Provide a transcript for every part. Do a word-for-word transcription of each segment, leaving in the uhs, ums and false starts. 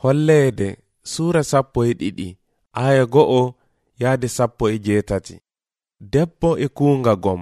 Holleede Suura sappo e ɗiɗi aya go'o yaade sappo e jeetati. Debbo e kuunga gom.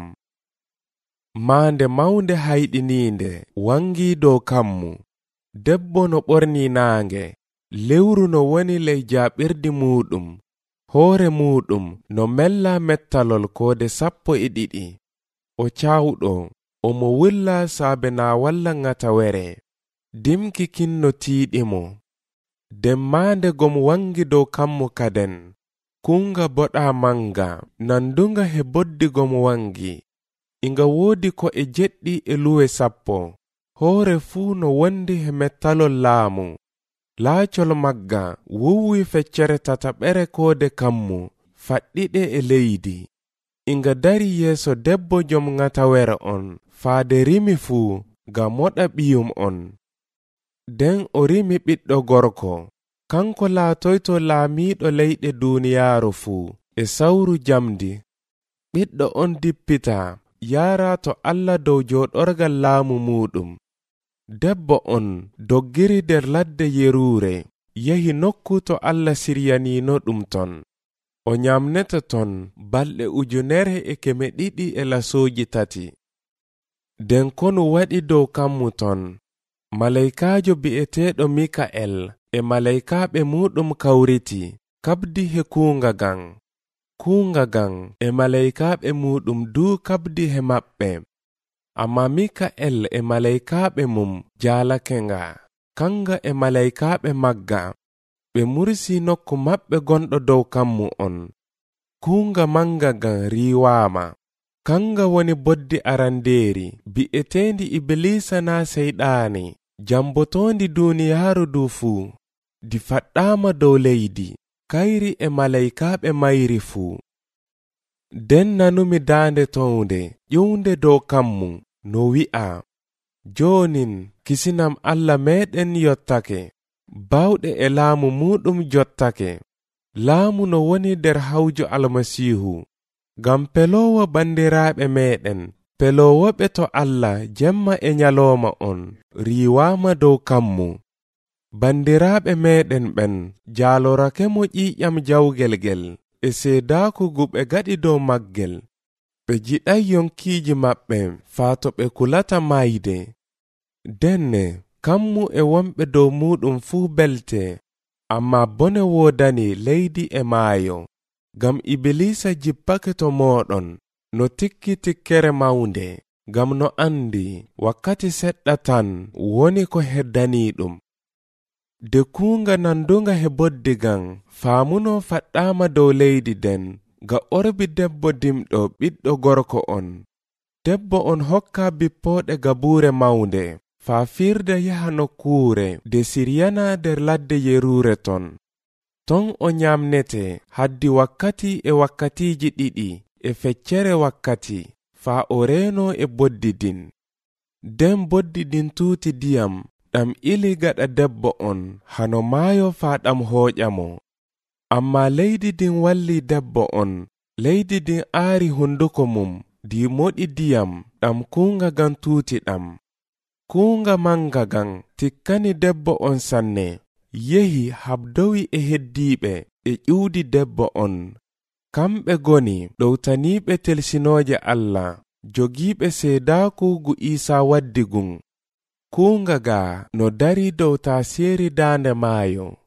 Maande mawnde hayɗiniinde wangi dow kammu. Debbo no ɓorni naange, lewru no woni ley jaaɓirdi muɗum, hoore muɗum no mella mettalol koode sappo e ɗiɗi. O cawɗo, omo wulla saabe na walla ŋatawere, dimki kinno tiiɗimo. Den maande gom wangi dow kammu kaden, kunga boɗa manga, nandunga he boddi gom wangi. Inga woodi ko e jeɗɗi e luwe sappo, hoore fuu no wondi he mettalol laamu. Laacol magga wuwwi feccere tataɓere koode kammu, faɗɗiɗe e leydi. Inga dari yeeso debbo jom ŋatawere on, faade rimi fuu, ga moɗa ɓiyum on. Den o rimi ɓiɗɗo gorko, kanko laatoyto laamiiɗo leyɗe duuniyaaru fuu, e sawru jamdi. Ɓiɗɗo on dippita, yaara to Allah dow jooɗorgal laamu muɗum. Debbo on doggiri der ladde yeruure, yehi nokku to Allah siryanino ɗum ton. O nyamneta ton balɗe ujunere e keme ɗiɗi e lasooji tati. Den konu waɗi dow kammu ton, malaikaajo bi'eteeɗo Mika'el e malaikaaɓe muɗum kawriti, kabdi he kuunga gan. Kuunga gan e malaikaaɓe muɗum du kabdi he maɓɓe. Amma Mika'el e malaikaaɓe mum jaalakenga, kanga e malaikaaɓe magga. Ɓe mursi nokku maɓɓe gonɗo dow kammu on. Kuunga manga gan riwaama. Kanga woni boddi arandeeri, bi'eteendi Ibilisa na seyɗaani, jambotondi duuniyaaru du fuu. Di faɗɗaama dow leydi, kayri e malaikaaɓe mayri fuu. Den nanumi daande townde, ƴiwnde dow kammu, no wi'a, joonin kisinam Allah meɗen yottake, bawɗe e laamu muɗum jottake. Laamu no woni der hawju Almasiihu, ngam peloowo bandiraaɓe meɗen, peloowoɓe to Allah jemma e nyalooma on, riwaama dow kammu. Bandiraaɓe meɗen ɓen jaalorake mo ƴiƴam jawgel gel, e seedaaku guɓe gaɗi dow maggel. Ɓe jiɗay yonkiiji maɓɓe faa to ɓe kulata mayde. Denne kammu e wonɓe dow muɗum fuu belte, amma bone woodani leydi e maayo. Gam Ibilisa jippake to mooɗon, no tikki tikkere mawnde, gam no andi wakkati seɗɗa tan woni ko heddaniiɗum. De kuunga nandunga he boddi gan, faamuno faɗɗaama dow leydi den, ga orbi debbo dimɗo ɓiɗɗo gorko on. Debbo on hokka bippooɗe gabuure mawnde, faa firda yaha nokkuure de siryana der ladde yeruure ton. Ton o nyamnete haddi wakkati e wakkatiiji ɗiɗi e feccere wakkati, faa o reeno e boddi din. Den boddi din tuuti diyam, ɗam ili gaɗa debbo on, hano maayo faa ɗam hooƴamo. Amma leydi din walli debbo on, leydi din aari hunduko mum, di moɗi diyam, ɗam kuunga gan tuuti ɗam. Kuunga manga gan tikkani debbo on sanne, yehi habdowi e heddiiɓe e ƴuudi debbo on. Kamɓe goni ɗowtaniiɓe telsinooje Allah, jogiiɓe seedaaku gu Iisaa waddi gun. Kuunga ga no dari dow taasieri daande maayo.